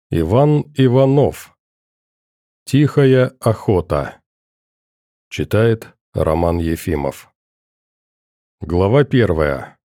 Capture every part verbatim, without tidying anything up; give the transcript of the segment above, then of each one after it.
Иван Иванов. Тихая охота. Читает Роман Ефимов. Глава первая.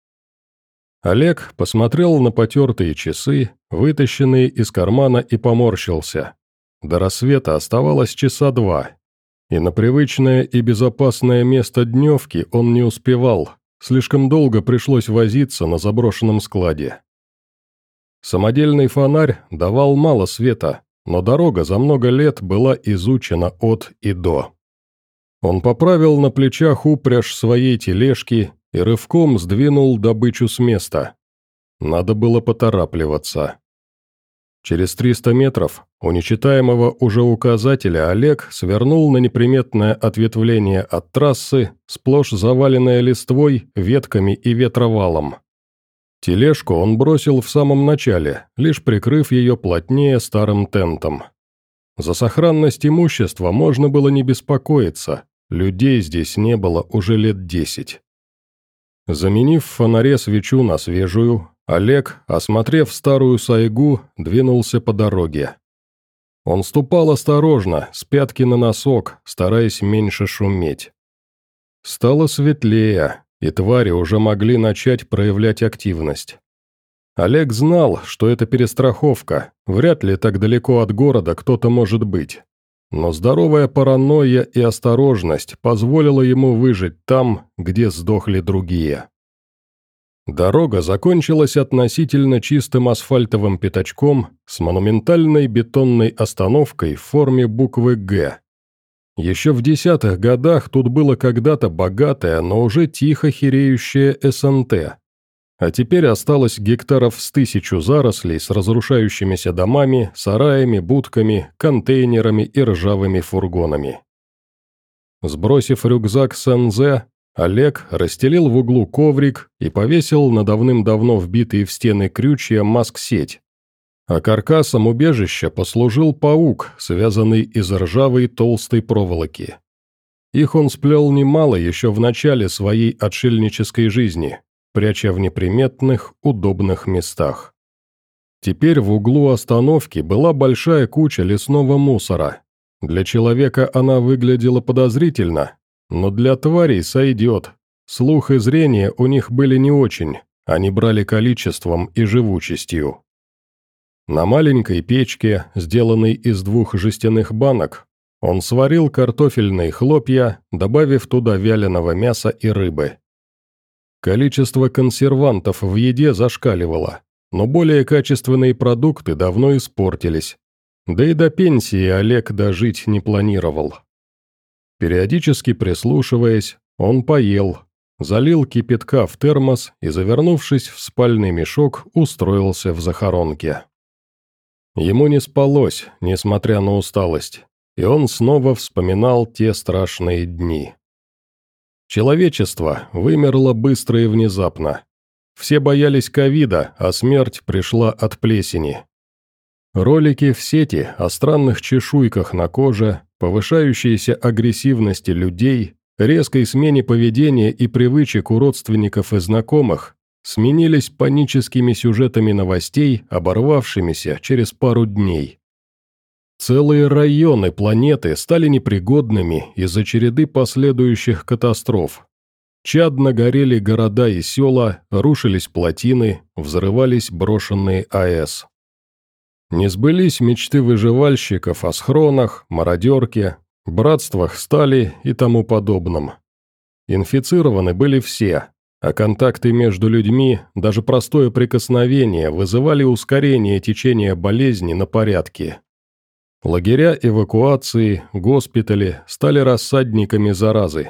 Олег посмотрел на потертые часы, вытащенные из кармана, и поморщился. До рассвета оставалось часа два, и на привычное и безопасное место дневки он не успевал, слишком долго пришлось возиться на заброшенном складе. Самодельный фонарь давал мало света, но дорога за много лет была изучена от и до. Он поправил на плечах упряжь своей тележки и рывком сдвинул добычу с места. Надо было поторапливаться. Через триста метров у нечитаемого уже указателя Олег свернул на неприметное ответвление от трассы, сплошь заваленное листвой, ветками и ветровалом. Тележку он бросил в самом начале, лишь прикрыв ее плотнее старым тентом. За сохранность имущества можно было не беспокоиться, людей здесь не было уже лет десять. Заменив в фонаре свечу на свежую, Олег, осмотрев старую сайгу, двинулся по дороге. Он ступал осторожно, с пятки на носок, стараясь меньше шуметь. Стало светлее, и твари уже могли начать проявлять активность. Олег знал, что это перестраховка, вряд ли так далеко от города кто-то может быть. Но здоровая паранойя и осторожность позволила ему выжить там, где сдохли другие. Дорога закончилась относительно чистым асфальтовым пятачком с монументальной бетонной остановкой в форме буквы «Г». Еще в десятых годах тут было когда-то богатое, но уже тихо хереющее СНТ. А теперь осталось гектаров с тысячу зарослей с разрушающимися домами, сараями, будками, контейнерами и ржавыми фургонами. Сбросив рюкзак с эн зэ, Олег расстелил в углу коврик и повесил на давным-давно вбитые в стены крючья маск-сеть. А каркасом убежища послужил паук, связанный из ржавой толстой проволоки. Их он сплел немало еще в начале своей отшельнической жизни, пряча в неприметных, удобных местах. Теперь в углу остановки была большая куча лесного мусора. Для человека она выглядела подозрительно, но для тварей сойдет. Слух и зрение у них были не очень, они брали количеством и живучестью. На маленькой печке, сделанной из двух жестяных банок, он сварил картофельные хлопья, добавив туда вяленого мяса и рыбы. Количество консервантов в еде зашкаливало, но более качественные продукты давно испортились. Да и до пенсии Олег дожить не планировал. Периодически прислушиваясь, он поел, залил кипятка в термос и, завернувшись в спальный мешок, устроился в захоронке. Ему не спалось, несмотря на усталость, и он снова вспоминал те страшные дни. Человечество вымерло быстро и внезапно. Все боялись ковида, а смерть пришла от плесени. Ролики в сети о странных чешуйках на коже, повышающейся агрессивности людей, резкой смене поведения и привычек у родственников и знакомых сменились паническими сюжетами новостей, оборвавшимися через пару дней. Целые районы планеты стали непригодными из-за череды последующих катастроф. Чадно горели города и села, рушились плотины, взрывались брошенные АЭС. Не сбылись мечты выживальщиков о схронах, мародерке, братствах стали и тому подобном. Инфицированы были все, а контакты между людьми, даже простое прикосновение, вызывали ускорение течения болезни на порядки. Лагеря эвакуации, госпитали стали рассадниками заразы.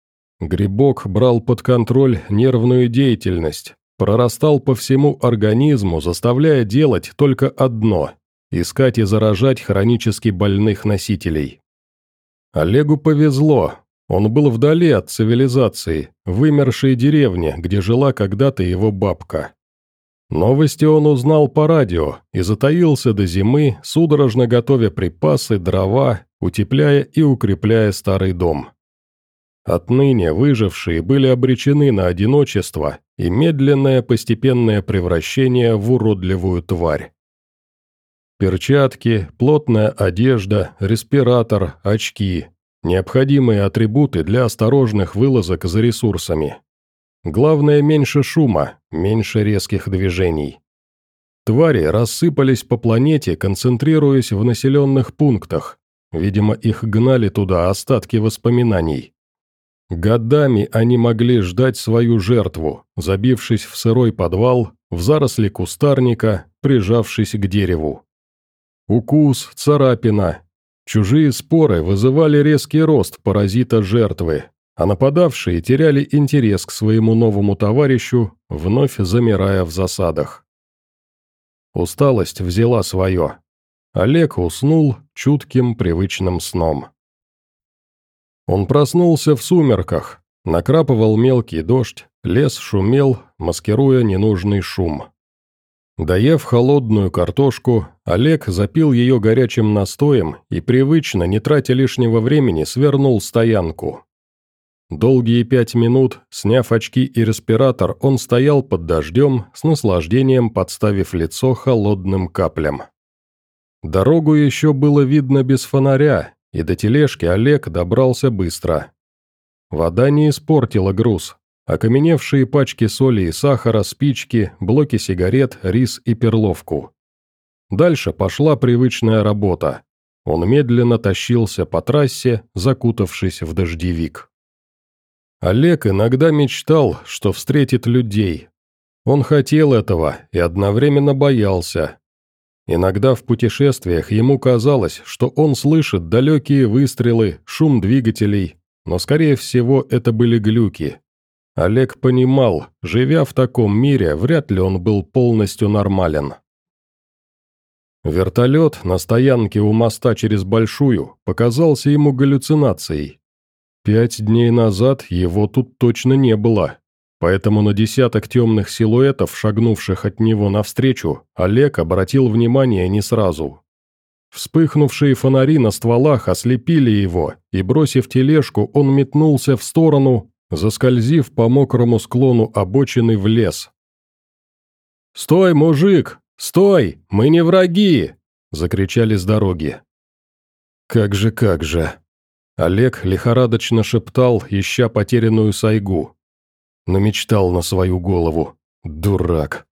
Грибок брал под контроль нервную деятельность, прорастал по всему организму, заставляя делать только одно – искать и заражать хронически больных носителей. Олегу повезло, он был вдали от цивилизации, в вымершей деревне, где жила когда-то его бабка. Новости он узнал по радио и затаился до зимы, судорожно готовя припасы, дрова, утепляя и укрепляя старый дом. Отныне выжившие были обречены на одиночество и медленное постепенное превращение в уродливую тварь. Перчатки, плотная одежда, респиратор, очки – необходимые атрибуты для осторожных вылазок за ресурсами. Главное, меньше шума, меньше резких движений. Твари рассыпались по планете, концентрируясь в населенных пунктах. Видимо, их гнали туда остатки воспоминаний. Годами они могли ждать свою жертву, забившись в сырой подвал, в заросли кустарника, прижавшись к дереву. Укус, царапина. Чужие споры вызывали резкий рост паразита жертвы, а нападавшие теряли интерес к своему новому товарищу, вновь замирая в засадах. Усталость взяла свое. Олег уснул чутким привычным сном. Он проснулся в сумерках, накрапывал мелкий дождь, лес шумел, маскируя ненужный шум. Доев холодную картошку, Олег запил ее горячим настоем и привычно, не тратя лишнего времени, свернул стоянку. Долгие пять минут, сняв очки и респиратор, он стоял под дождем, с наслаждением подставив лицо холодным каплям. Дорогу еще было видно без фонаря, и до тележки Олег добрался быстро. Вода не испортила груз. Окаменевшие пачки соли и сахара, спички, блоки сигарет, рис и перловку. Дальше пошла привычная работа. Он медленно тащился по трассе, закутавшись в дождевик. Олег иногда мечтал, что встретит людей. Он хотел этого и одновременно боялся. Иногда в путешествиях ему казалось, что он слышит далекие выстрелы, шум двигателей, но, скорее всего, это были глюки. Олег понимал, живя в таком мире, вряд ли он был полностью нормален. Вертолет на стоянке у моста через Большую показался ему галлюцинацией. Пять дней назад его тут точно не было, поэтому на десяток темных силуэтов, шагнувших от него навстречу, Олег обратил внимание не сразу. Вспыхнувшие фонари на стволах ослепили его, и, бросив тележку, он метнулся в сторону, заскользив по мокрому склону обочины в лес. «Стой, мужик! Стой! Мы не враги!» – закричали с дороги. «Как же, как же!» Олег лихорадочно шептал, ища потерянную сайгу. Намечтал на свою голову. Дурак.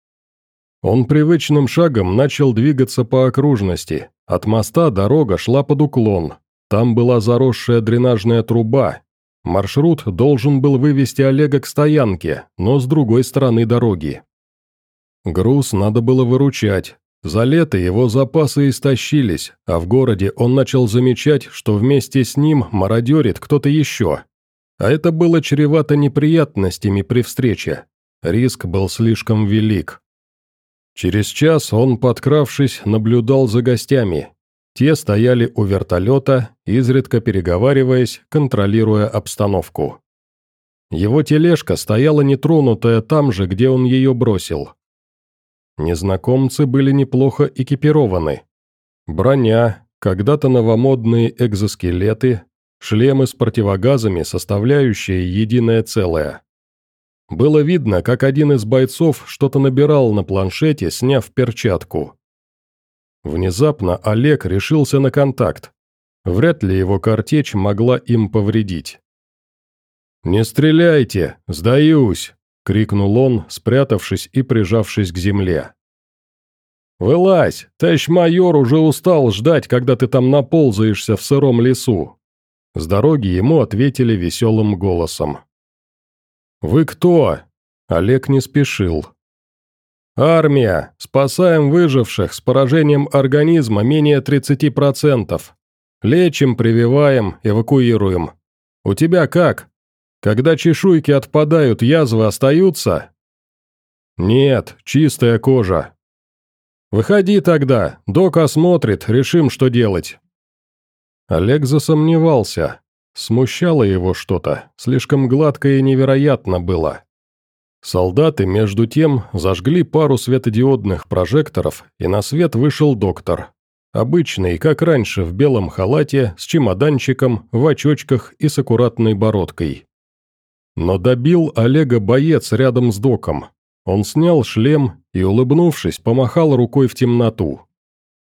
Он привычным шагом начал двигаться по окружности. От моста дорога шла под уклон. Там была заросшая дренажная труба. Маршрут должен был вывести Олега к стоянке, но с другой стороны дороги. Груз надо было выручать. За лето его запасы истощились, а в городе он начал замечать, что вместе с ним мародерит кто-то еще. А это было чревато неприятностями при встрече. Риск был слишком велик. Через час он, подкравшись, наблюдал за гостями. Те стояли у вертолета, изредка переговариваясь, контролируя обстановку. Его тележка стояла нетронутая там же, где он ее бросил. Незнакомцы были неплохо экипированы. Броня, когда-то новомодные экзоскелеты, шлемы с противогазами, составляющие единое целое. Было видно, как один из бойцов что-то набирал на планшете, сняв перчатку. Внезапно Олег решился на контакт. Вряд ли его картечь могла им повредить. «Не стреляйте! Сдаюсь!» — крикнул он, спрятавшись и прижавшись к земле. «Вылазь! Товарищ майор уже устал ждать, когда ты там наползаешься в сыром лесу!» С дороги ему ответили веселым голосом. «Вы кто?» Олег не спешил. «Армия! Спасаем выживших с поражением организма менее тридцати процентов. Лечим, прививаем, эвакуируем. У тебя как? Когда чешуйки отпадают, язвы остаются?» «Нет, чистая кожа». «Выходи тогда, док осмотрит, решим, что делать». Олег засомневался. Смущало его что-то, слишком гладко и невероятно было. Солдаты, между тем, зажгли пару светодиодных прожекторов, и на свет вышел доктор. Обычный, как раньше, в белом халате, с чемоданчиком, в очочках и с аккуратной бородкой. Но добил Олега боец рядом с доком. Он снял шлем и, улыбнувшись, помахал рукой в темноту.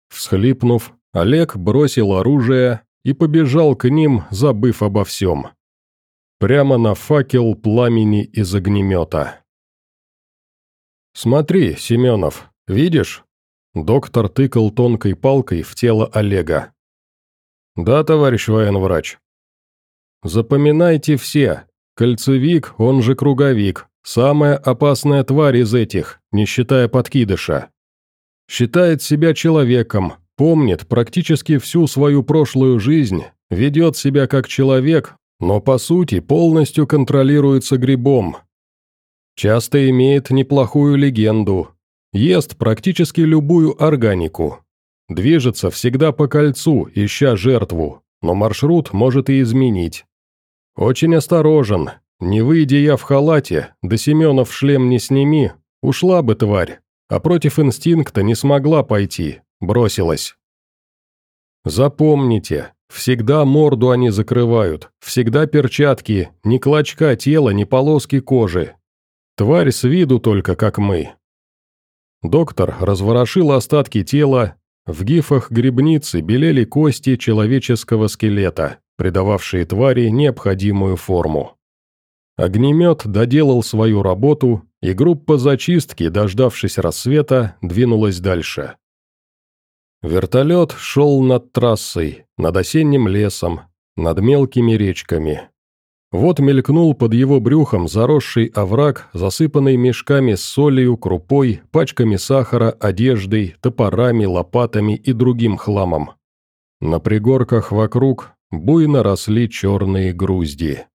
Всхлипнув, Олег бросил оружие и побежал к ним, забыв обо всем. Прямо на факел пламени из огнемета. «Смотри, Семенов, видишь?» Доктор тыкал тонкой палкой в тело Олега. «Да, товарищ военврач». «Запоминайте все. Кольцевик, он же круговик, самая опасная тварь из этих, не считая подкидыша. Считает себя человеком, помнит практически всю свою прошлую жизнь, ведет себя как человек, но по сути полностью контролируется грибом. Часто имеет неплохую легенду, ест практически любую органику, движется всегда по кольцу, ища жертву, но маршрут может и изменить. Очень осторожен, не выйдя я в халате, да Семенов шлем не сними, ушла бы тварь, а против инстинкта не смогла пойти, бросилась. Запомните, всегда морду они закрывают, всегда перчатки, ни клочка тела, ни полоски кожи. Тварь с виду только как мы». Доктор разворошил остатки тела, в гифах грибницы белели кости человеческого скелета, придававшие твари необходимую форму. Огнемет доделал свою работу, и группа зачистки, дождавшись рассвета, двинулась дальше. Вертолет шел над трассой, над осенним лесом, над мелкими речками. Вот мелькнул под его брюхом заросший овраг, засыпанный мешками с солью, крупой, пачками сахара, одеждой, топорами, лопатами и другим хламом. На пригорках вокруг буйно росли черные грузди.